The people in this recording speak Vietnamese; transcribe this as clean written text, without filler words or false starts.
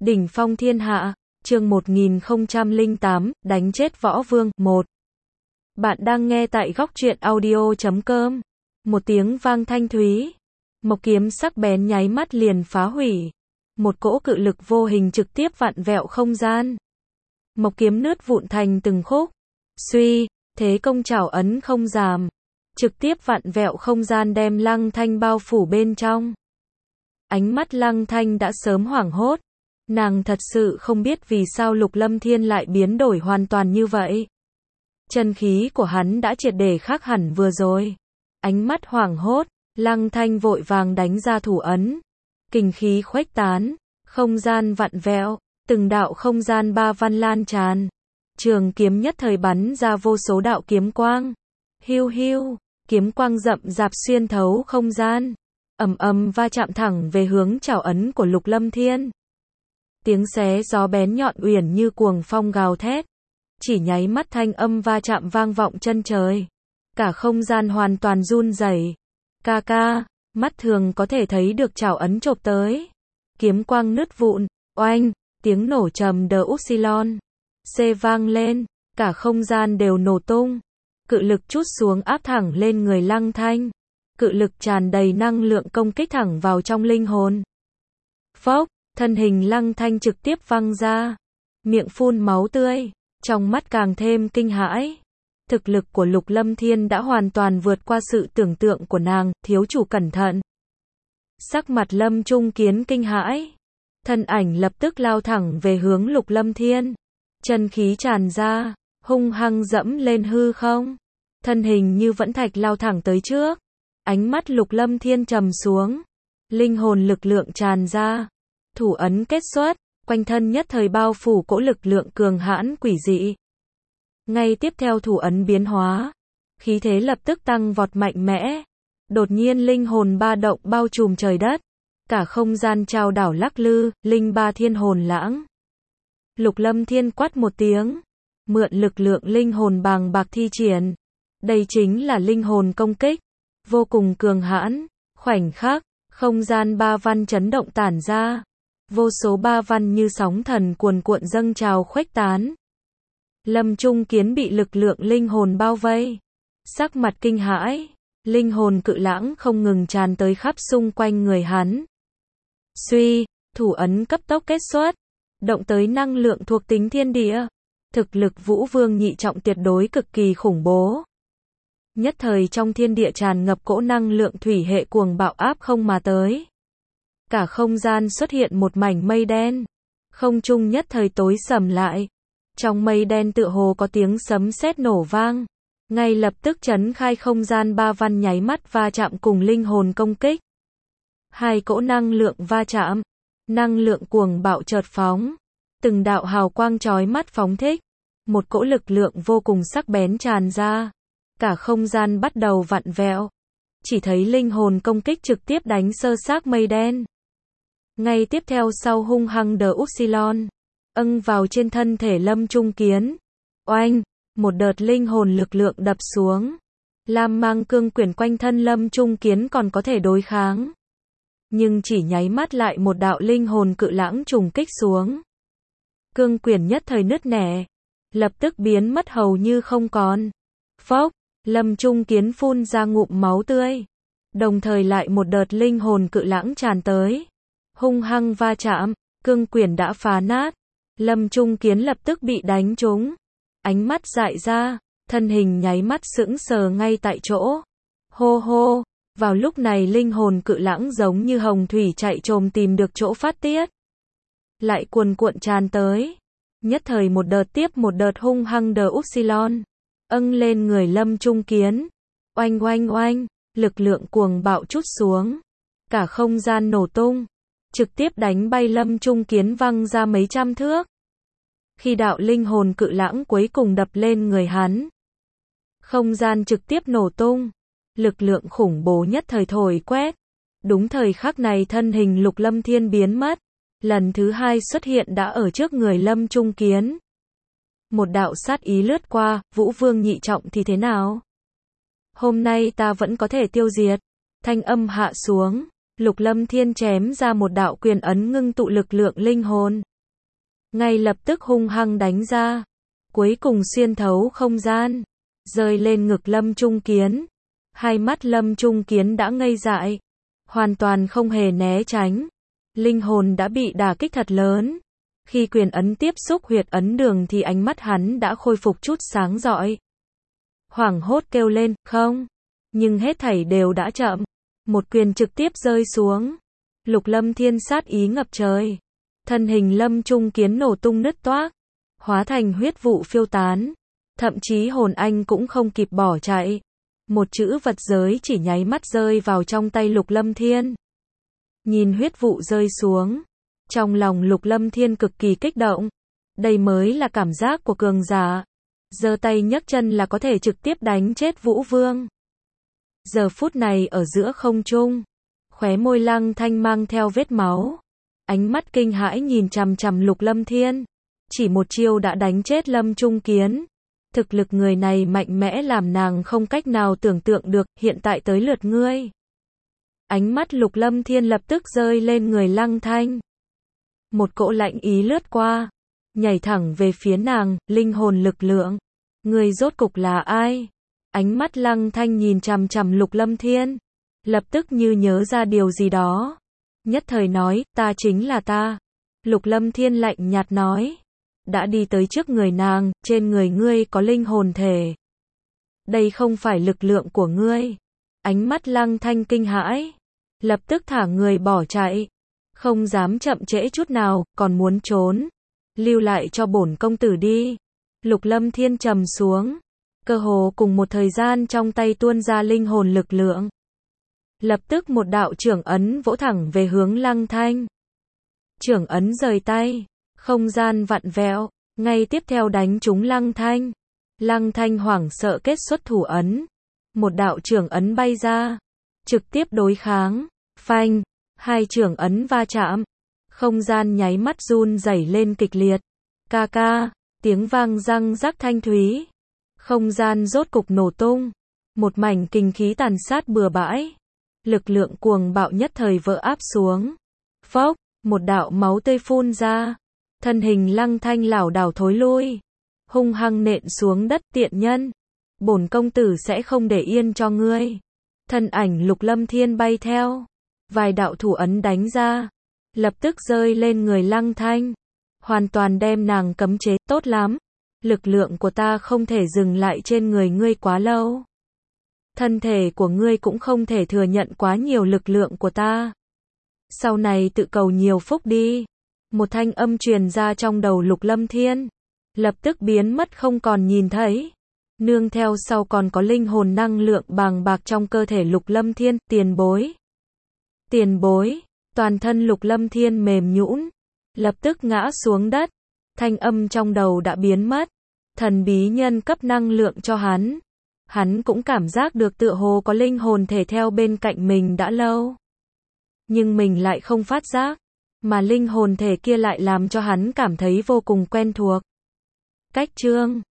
Đỉnh phong thiên hạ, chương 1008, đánh chết võ vương, 1. Bạn đang nghe tại góc truyện audio.com. Một tiếng vang thanh thúy. Mộc kiếm sắc bén nháy mắt liền phá hủy. Một cỗ cự lực vô hình trực tiếp vặn vẹo không gian. Mộc kiếm nứt vụn thành từng khúc. Suy, thế công chảo ấn không giảm. Trực tiếp vặn vẹo không gian đem Lăng Thanh bao phủ bên trong. Ánh mắt Lăng Thanh đã sớm hoảng hốt. Nàng thật sự không biết vì sao Lục Lâm Thiên lại biến đổi hoàn toàn như vậy. Chân khí của hắn đã triệt để khác hẳn vừa rồi. Ánh mắt hoảng hốt, Lăng Thanh vội vàng đánh ra thủ ấn. Kình khí khuếch tán, không gian vặn vẹo, từng đạo không gian ba văn lan tràn. Trường kiếm nhất thời bắn ra vô số đạo kiếm quang. Hiu hiu, kiếm quang rậm rạp xuyên thấu không gian. Ầm ầm va chạm thẳng về hướng chảo ấn của Lục Lâm Thiên. Tiếng xé gió bén nhọn uyển như cuồng phong gào thét. Chỉ nháy mắt thanh âm va chạm vang vọng chân trời. Cả không gian hoàn toàn run rẩy. Ca ca, mắt thường có thể thấy được chảo ấn chộp tới. Kiếm quang nứt vụn, oanh, tiếng nổ trầm đờ upsilon. C vang lên, cả không gian đều nổ tung. Cự lực trút xuống áp thẳng lên người Lăng Thanh. Cự lực tràn đầy năng lượng công kích thẳng vào trong linh hồn. Phốc, thân hình Lăng Thanh trực tiếp văng ra. Miệng phun máu tươi, trong mắt càng thêm kinh hãi. Thực lực của Lục Lâm Thiên đã hoàn toàn vượt qua sự tưởng tượng của nàng, thiếu chủ cẩn thận. Sắc mặt Lâm Trung Kiến kinh hãi. Thân ảnh lập tức lao thẳng về hướng Lục Lâm Thiên. Chân khí tràn ra, hung hăng dẫm lên hư không. Thân hình như vẫn thạch lao thẳng tới trước. Ánh mắt Lục Lâm Thiên trầm xuống. Linh hồn lực lượng tràn ra. Thủ ấn kết xuất, quanh thân nhất thời bao phủ cỗ lực lượng cường hãn quỷ dị. Ngay tiếp theo thủ ấn biến hóa. Khí thế lập tức tăng vọt mạnh mẽ. Đột nhiên linh hồn ba động bao trùm trời đất. Cả không gian trao đảo lắc lư, linh ba thiên hồn lãng. Lục Lâm Thiên quát một tiếng. Mượn lực lượng linh hồn bàng bạc thi triển. Đây chính là linh hồn công kích. Vô cùng cường hãn. Khoảnh khắc, không gian ba văn chấn động tản ra. Vô số ba văn như sóng thần cuồn cuộn dâng trào khuếch tán. Lâm Trung Kiến bị lực lượng linh hồn bao vây. Sắc mặt kinh hãi. Linh hồn cự lãng không ngừng tràn tới khắp xung quanh người hắn. Suy, thủ ấn cấp tốc kết xuất. Động tới năng lượng thuộc tính thiên địa. Thực lực Vũ Vương nhị trọng tuyệt đối cực kỳ khủng bố. Nhất thời trong thiên địa tràn ngập cỗ năng lượng thủy hệ cuồng bạo áp không mà tới. Cả không gian xuất hiện một mảnh mây đen. Không trung nhất thời tối sầm lại. Trong mây đen tựa hồ có tiếng sấm sét nổ vang. Ngay lập tức chấn khai không gian ba văn nháy mắt va chạm cùng linh hồn công kích. Hai cỗ năng lượng va chạm. Năng lượng cuồng bạo chợt phóng. Từng đạo hào quang chói mắt phóng thích. Một cỗ lực lượng vô cùng sắc bén tràn ra. Cả không gian bắt đầu vặn vẹo. Chỉ thấy linh hồn công kích trực tiếp đánh sơ xác mây đen. Ngay tiếp theo sau hung hăng đờ upsilon. Âng vào trên thân thể Lâm Trung Kiến. Oanh, một đợt linh hồn lực lượng đập xuống. Lam mang cương quyển quanh thân Lâm Trung Kiến còn có thể đối kháng. Nhưng chỉ nháy mắt lại một đạo linh hồn cự lãng trùng kích xuống. Cương quyển nhất thời nứt nẻ. Lập tức biến mất hầu như không còn. Phốc, Lâm Trung Kiến phun ra ngụm máu tươi. Đồng thời lại một đợt linh hồn cự lãng tràn tới. Hung hăng va chạm, cương quyển đã phá nát. Lâm Trung Kiến lập tức bị đánh trúng. Ánh mắt dại ra, thân hình nháy mắt sững sờ ngay tại chỗ. Hô hô, vào lúc này linh hồn cự lãng giống như hồng thủy chạy trồm tìm được chỗ phát tiết. Lại cuồn cuộn tràn tới. Nhất thời một đợt tiếp một đợt hung hăng đờ upsilon. Âng lên người Lâm Trung Kiến. Oanh oanh oanh, lực lượng cuồng bạo trút xuống. Cả không gian nổ tung. Trực tiếp đánh bay Lâm Trung Kiến văng ra mấy trăm thước. Khi đạo linh hồn cự lãng cuối cùng đập lên người hắn. Không gian trực tiếp nổ tung. Lực lượng khủng bố nhất thời thổi quét. Đúng thời khắc này thân hình Lục Lâm Thiên biến mất. Lần thứ hai xuất hiện đã ở trước người Lâm Trung Kiến. Một đạo sát ý lướt qua, Vũ Vương nhị trọng thì thế nào? Hôm nay ta vẫn có thể tiêu diệt. Thanh âm hạ xuống. Lục Lâm Thiên chém ra một đạo quyền ấn ngưng tụ lực lượng linh hồn. ngay lập tức hung hăng đánh ra, cuối cùng xuyên thấu không gian, rơi lên ngực Lâm Trung Kiến. Hai mắt Lâm Trung Kiến đã ngây dại, hoàn toàn không hề né tránh. Linh hồn đã bị đả kích thật lớn. Khi quyền ấn tiếp xúc huyệt ấn đường thì ánh mắt hắn đã khôi phục chút sáng rọi. Hoảng hốt kêu lên, không. Nhưng hết thảy đều đã chậm. Một quyền trực tiếp rơi xuống. Lục Lâm Thiên sát ý ngập trời. Thân hình Lâm Trung Kiến nổ tung nứt toác, hóa thành huyết vụ phiêu tán. Thậm chí hồn anh cũng không kịp bỏ chạy. Một chữ vật giới chỉ nháy mắt rơi vào trong tay Lục Lâm Thiên. Nhìn huyết vụ rơi xuống, trong lòng Lục Lâm Thiên cực kỳ kích động. Đây mới là cảm giác của cường giả. Giơ tay nhấc chân là có thể trực tiếp đánh chết Vũ Vương. Giờ phút này ở giữa không trung, khóe môi Lăng Thanh mang theo vết máu. Ánh mắt kinh hãi nhìn chằm chằm Lục Lâm Thiên. Chỉ một chiêu đã đánh chết Lâm Trung Kiến. Thực lực người này mạnh mẽ làm nàng không cách nào tưởng tượng được, hiện tại tới lượt ngươi. Ánh mắt Lục Lâm Thiên lập tức rơi lên người Lăng Thanh. Một cỗ lạnh ý lướt qua, nhảy thẳng về phía nàng, linh hồn lực lượng. Ngươi rốt cục là ai? Ánh mắt Lăng Thanh nhìn chằm chằm Lục Lâm Thiên, lập tức như nhớ ra điều gì đó. Nhất thời nói, ta chính là ta. Lục Lâm Thiên lạnh nhạt nói. Đã đi tới trước người nàng, trên người ngươi có linh hồn thể. Đây không phải lực lượng của ngươi. Ánh mắt Lăng Thanh kinh hãi, lập tức thả người bỏ chạy. Không dám chậm trễ chút nào, còn muốn trốn. Lưu lại cho bổn công tử đi. Lục Lâm Thiên trầm xuống. Cơ hồ cùng một thời gian trong tay tuôn ra linh hồn lực lượng. Lập tức một đạo chưởng ấn vỗ thẳng về hướng Lăng Thanh. Chưởng ấn rời tay, không gian vặn vẹo, ngay tiếp theo đánh trúng Lăng Thanh. Lăng Thanh hoảng sợ kết xuất thủ ấn. Một đạo chưởng ấn bay ra, trực tiếp đối kháng. Phanh, hai chưởng ấn va chạm. Không gian nháy mắt run rẩy lên kịch liệt. Ca ca, tiếng vang răng rắc thanh thúy. Không gian rốt cục nổ tung. Một mảnh kinh khí tàn sát bừa bãi. Lực lượng cuồng bạo nhất thời vỡ áp xuống. Phốc, một đạo máu tươi phun ra. Thân hình Lăng Thanh lảo đảo thối lui. Hung hăng nện xuống đất, tiện nhân. Bổn công tử sẽ không để yên cho ngươi. Thân ảnh Lục Lâm Thiên bay theo. Vài đạo thủ ấn đánh ra. Lập tức rơi lên người Lăng Thanh. Hoàn toàn đem nàng cấm chế, tốt lắm. Lực lượng của ta không thể dừng lại trên người ngươi quá lâu. Thân thể của ngươi cũng không thể thừa nhận quá nhiều lực lượng của ta. Sau này tự cầu nhiều phúc đi. Một thanh âm truyền ra trong đầu Lục Lâm Thiên. Lập tức biến mất không còn nhìn thấy. Nương theo sau còn có linh hồn năng lượng bàng bạc trong cơ thể Lục Lâm Thiên, tiền bối. Tiền bối, toàn thân Lục Lâm Thiên mềm nhũn, lập tức ngã xuống đất. Thanh âm trong đầu đã biến mất. Thần bí nhân cấp năng lượng cho hắn. Hắn cũng cảm giác được tựa hồ có linh hồn thể theo bên cạnh mình đã lâu. Nhưng mình lại không phát giác. Mà linh hồn thể kia lại làm cho hắn cảm thấy vô cùng quen thuộc. Cách chương